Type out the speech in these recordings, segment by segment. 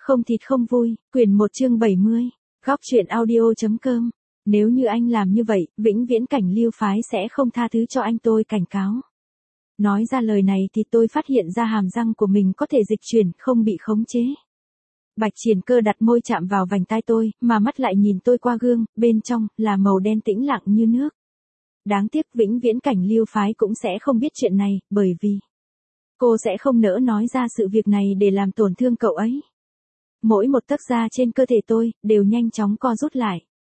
Không thịt không vui, quyển 1 chương 70, góc truyện audio.com. Nếu như anh làm như vậy, vĩnh viễn Cảnh Lưu phái sẽ không tha thứ cho anh, tôi cảnh cáo. Nói ra lời này thì tôi phát hiện ra hàm răng của mình có thể dịch chuyển, không bị khống chế. Bạch Triển Cơ đặt môi chạm vào vành tai tôi, mà mắt lại nhìn tôi qua gương, bên trong là màu đen tĩnh lặng như nước. Đáng tiếc vĩnh viễn Cảnh Lưu phái cũng sẽ không biết chuyện này, bởi vì cô sẽ không nỡ nói ra sự việc này để làm tổn thương cậu ấy. Mỗi một tấc da trên cơ thể tôi đều nhanh chóng co rút lại.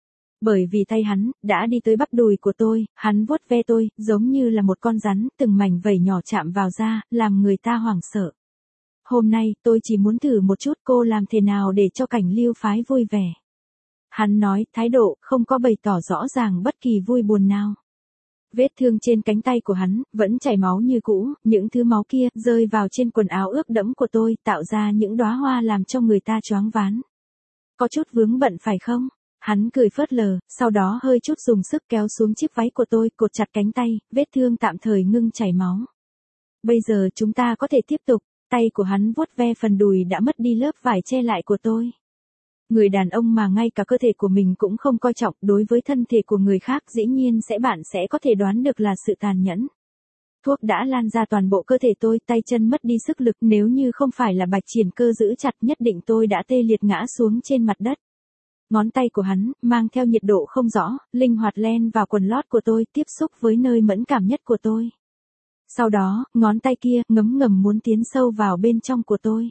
Bởi vì tay hắn đã đi tới bắp đùi của tôi, hắn vuốt ve tôi, giống như là một con rắn, từng mảnh vảy nhỏ chạm vào da, làm người ta hoảng sợ. Hôm nay, tôi chỉ muốn thử một chút cô làm thế nào để cho Cảnh Lưu phái vui vẻ. Hắn nói, thái độ không có bày tỏ rõ ràng bất kỳ vui buồn nào. Vết thương trên cánh tay của hắn vẫn chảy máu như cũ, những thứ máu kia rơi vào trên quần áo ướt đẫm của tôi, tạo ra những đóa hoa làm cho người ta choáng váng. Có chút vướng bận phải không? Hắn cười phớt lờ, sau đó hơi chút dùng sức kéo xuống chiếc váy của tôi, cột chặt cánh tay, vết thương tạm thời ngưng chảy máu. Bây giờ chúng ta có thể tiếp tục. Tay của hắn vuốt ve phần đùi đã mất đi lớp vải che lại của tôi. Người đàn ông mà ngay cả cơ thể của mình cũng không coi trọng, đối với thân thể của người khác dĩ nhiên bạn sẽ có thể đoán được là sự tàn nhẫn. Thuốc đã lan ra toàn bộ cơ thể tôi, tay chân mất đi sức lực, nếu như không phải là Bạch Triển Cơ giữ chặt nhất định tôi đã tê liệt ngã xuống trên mặt đất. Ngón tay của hắn, mang theo nhiệt độ không rõ, linh hoạt len vào quần lót của tôi, tiếp xúc với nơi mẫn cảm nhất của tôi. Sau đó, ngón tay kia ngấm ngầm muốn tiến sâu vào bên trong của tôi.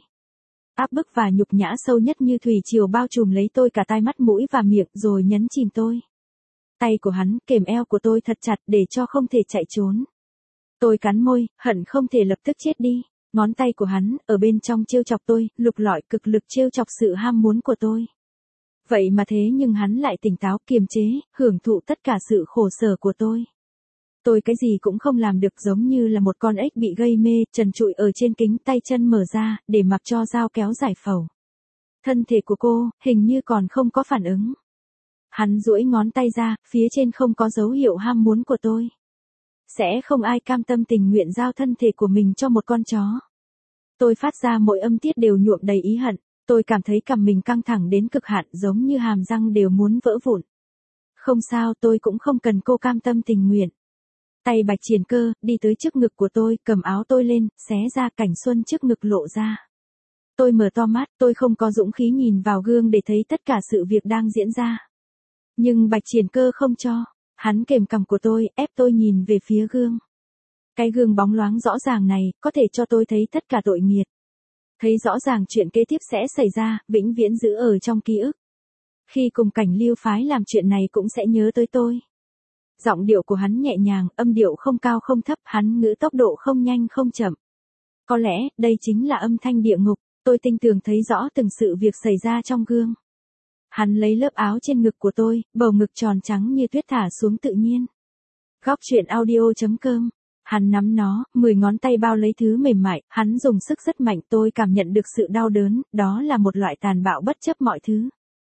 Áp bức và nhục nhã sâu nhất như thủy triều bao trùm lấy tôi cả tai mắt mũi và miệng rồi nhấn chìm tôi. Tay của hắn kềm eo của tôi thật chặt để cho không thể chạy trốn. Tôi cắn môi, hận không thể lập tức chết đi. Ngón tay của hắn ở bên trong trêu chọc tôi, lục lọi cực lực trêu chọc sự ham muốn của tôi. Vậy mà thế nhưng hắn lại tỉnh táo, kiềm chế, hưởng thụ tất cả sự khổ sở của tôi. Tôi cái gì cũng không làm được, giống như là một con ếch bị gây mê, trần trụi ở trên kính, tay chân mở ra, để mặc cho dao kéo giải phẫu. Thân thể của cô, hình như còn không có phản ứng. Hắn duỗi ngón tay ra, phía trên không có dấu hiệu ham muốn của tôi. Sẽ không ai cam tâm tình nguyện giao thân thể của mình cho một con chó. Tôi phát ra mỗi âm tiết đều nhuộm đầy ý hận, tôi cảm thấy cằm mình căng thẳng đến cực hạn, giống như hàm răng đều muốn vỡ vụn. Không sao, tôi cũng không cần cô cam tâm tình nguyện. Tay Bạch Triển Cơ đi tới trước ngực của tôi, cầm áo tôi lên, xé ra, cảnh xuân trước ngực lộ ra. Tôi mở to mắt, tôi không có dũng khí nhìn vào gương để thấy tất cả sự việc đang diễn ra. Nhưng Bạch Triển Cơ không cho, hắn kềm cằm của tôi, ép tôi nhìn về phía gương. Cái gương bóng loáng rõ ràng này, có thể cho tôi thấy tất cả tội nghiệt. Thấy rõ ràng chuyện kế tiếp sẽ xảy ra, vĩnh viễn giữ ở trong ký ức. Khi cùng Cảnh Lưu phái làm chuyện này cũng sẽ nhớ tới tôi. Giọng điệu của hắn nhẹ nhàng, âm điệu không cao không thấp, hắn ngữ tốc độ không nhanh không chậm. Có lẽ, đây chính là âm thanh địa ngục, tôi tinh tường thấy rõ từng sự việc xảy ra trong gương. Hắn lấy lớp áo trên ngực của tôi, bầu ngực tròn trắng như tuyết thả xuống tự nhiên. Góc truyện audio.com. Hắn nắm nó, 10 ngón tay bao lấy thứ mềm mại, hắn dùng sức rất mạnh, tôi cảm nhận được sự đau đớn, đó là một loại tàn bạo bất chấp mọi thứ.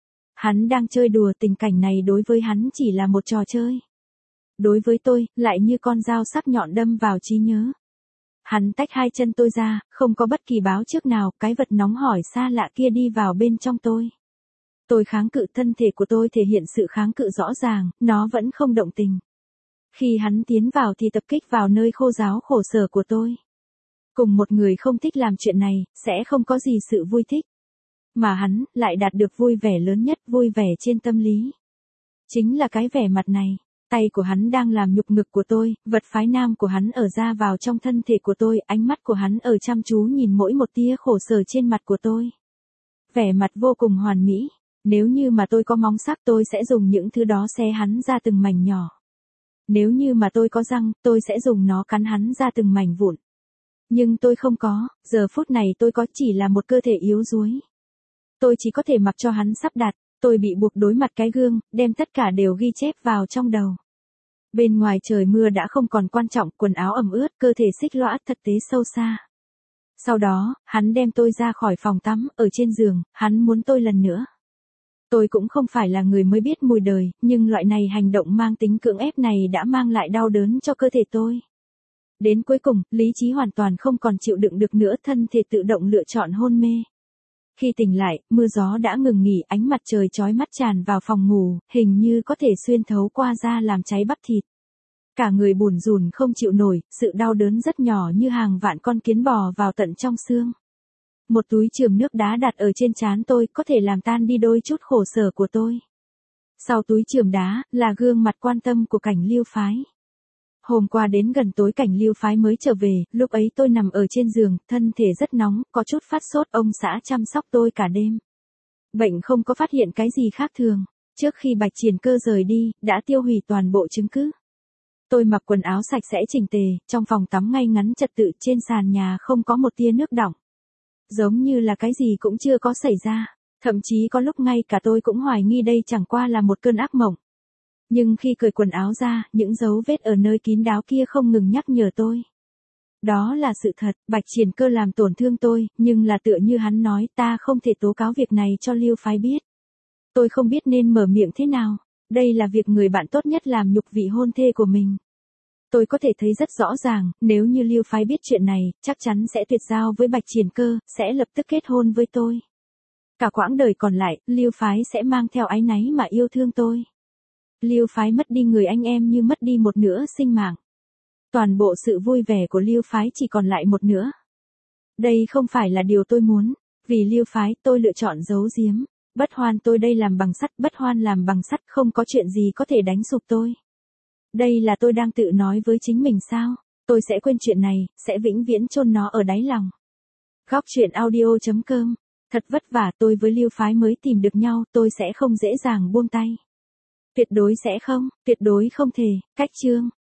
Hắn đang chơi đùa, tình cảnh này đối với hắn chỉ là một trò chơi. Đối với tôi, lại như con dao sắc nhọn đâm vào trí nhớ. Hắn tách hai chân tôi ra, không có bất kỳ báo trước nào, cái vật nóng hổi xa lạ kia đi vào bên trong tôi. Tôi kháng cự, thân thể của tôi thể hiện sự kháng cự rõ ràng, nó vẫn không động tình. Khi hắn tiến vào thì tập kích vào nơi khô ráo khổ sở của tôi. Cùng một người không thích làm chuyện này, sẽ không có gì sự vui thích. Mà hắn lại đạt được vui vẻ lớn nhất, vui vẻ trên tâm lý. Chính là cái vẻ mặt này. Tay của hắn đang làm nhục ngực của tôi, vật phái nam của hắn ở ra vào trong thân thể của tôi, ánh mắt của hắn ở chăm chú nhìn mỗi một tia khổ sở trên mặt của tôi. Vẻ mặt vô cùng hoàn mỹ, nếu như mà tôi có móng sắc tôi sẽ dùng những thứ đó xé hắn ra từng mảnh nhỏ. Nếu như mà tôi có răng, tôi sẽ dùng nó cắn hắn ra từng mảnh vụn. Nhưng tôi không có, giờ phút này tôi có chỉ là một cơ thể yếu đuối. Tôi chỉ có thể mặc cho hắn sắp đặt. Tôi bị buộc đối mặt cái gương, đem tất cả đều ghi chép vào trong đầu. Bên ngoài trời mưa đã không còn quan trọng, quần áo ẩm ướt, cơ thể xích lõa, thật tế sâu xa. Sau đó, hắn đem tôi ra khỏi phòng tắm, ở trên giường, hắn muốn tôi lần nữa. Tôi cũng không phải là người mới biết mùi đời, nhưng loại này hành động mang tính cưỡng ép này đã mang lại đau đớn cho cơ thể tôi. Đến cuối cùng, lý trí hoàn toàn không còn chịu đựng được nữa, thân thể tự động lựa chọn hôn mê. Khi tỉnh lại, mưa gió đã ngừng nghỉ, ánh mặt trời chói mắt tràn vào phòng ngủ, hình như có thể xuyên thấu qua da làm cháy bắp thịt. Cả người bủn rủn không chịu nổi, sự đau đớn rất nhỏ như hàng vạn con kiến bò vào tận trong xương. Một túi chườm nước đá đặt ở trên trán tôi có thể làm tan đi đôi chút khổ sở của tôi. Sau túi chườm đá, là gương mặt quan tâm của Cảnh Lưu Phái. Hôm qua đến gần tối Cảnh Lưu Phái mới trở về, lúc ấy tôi nằm ở trên giường, thân thể rất nóng, có chút phát sốt, ông xã chăm sóc tôi cả đêm. Bệnh không có phát hiện cái gì khác thường. Trước khi Bạch Triển Cơ rời đi, đã tiêu hủy toàn bộ chứng cứ. Tôi mặc quần áo sạch sẽ chỉnh tề, trong phòng tắm ngay ngắn trật tự, trên sàn nhà không có một tia nước đọng. Giống như là cái gì cũng chưa có xảy ra. Thậm chí có lúc ngay cả tôi cũng hoài nghi đây chẳng qua là một cơn ác mộng. Nhưng khi cởi quần áo ra, những dấu vết ở nơi kín đáo kia không ngừng nhắc nhở tôi. Đó là sự thật, Bạch Triển Cơ làm tổn thương tôi, nhưng là tựa như hắn nói, ta không thể tố cáo việc này cho Lưu Phái biết. Tôi không biết nên mở miệng thế nào. Đây là việc người bạn tốt nhất làm nhục vị hôn thê của mình. Tôi có thể thấy rất rõ ràng, nếu như Lưu Phái biết chuyện này, chắc chắn sẽ tuyệt giao với Bạch Triển Cơ, sẽ lập tức kết hôn với tôi. Cả quãng đời còn lại, Lưu Phái sẽ mang theo áy náy mà yêu thương tôi. Lưu Phái mất đi người anh em như mất đi một nửa sinh mạng. Toàn bộ sự vui vẻ của Lưu Phái chỉ còn lại một nửa. Đây không phải là điều tôi muốn. Vì Lưu Phái, tôi lựa chọn giấu giếm. Bất Hoan tôi đây làm bằng sắt, Bất Hoan làm bằng sắt, không có chuyện gì có thể đánh sụp tôi. Đây là tôi đang tự nói với chính mình sao? Tôi sẽ quên chuyện này, sẽ vĩnh viễn chôn nó ở đáy lòng. Góc truyện audio.com. Thật vất vả, tôi với Lưu Phái mới tìm được nhau, tôi sẽ không dễ dàng buông tay. Tuyệt đối sẽ không, tuyệt đối không thể. Cách chương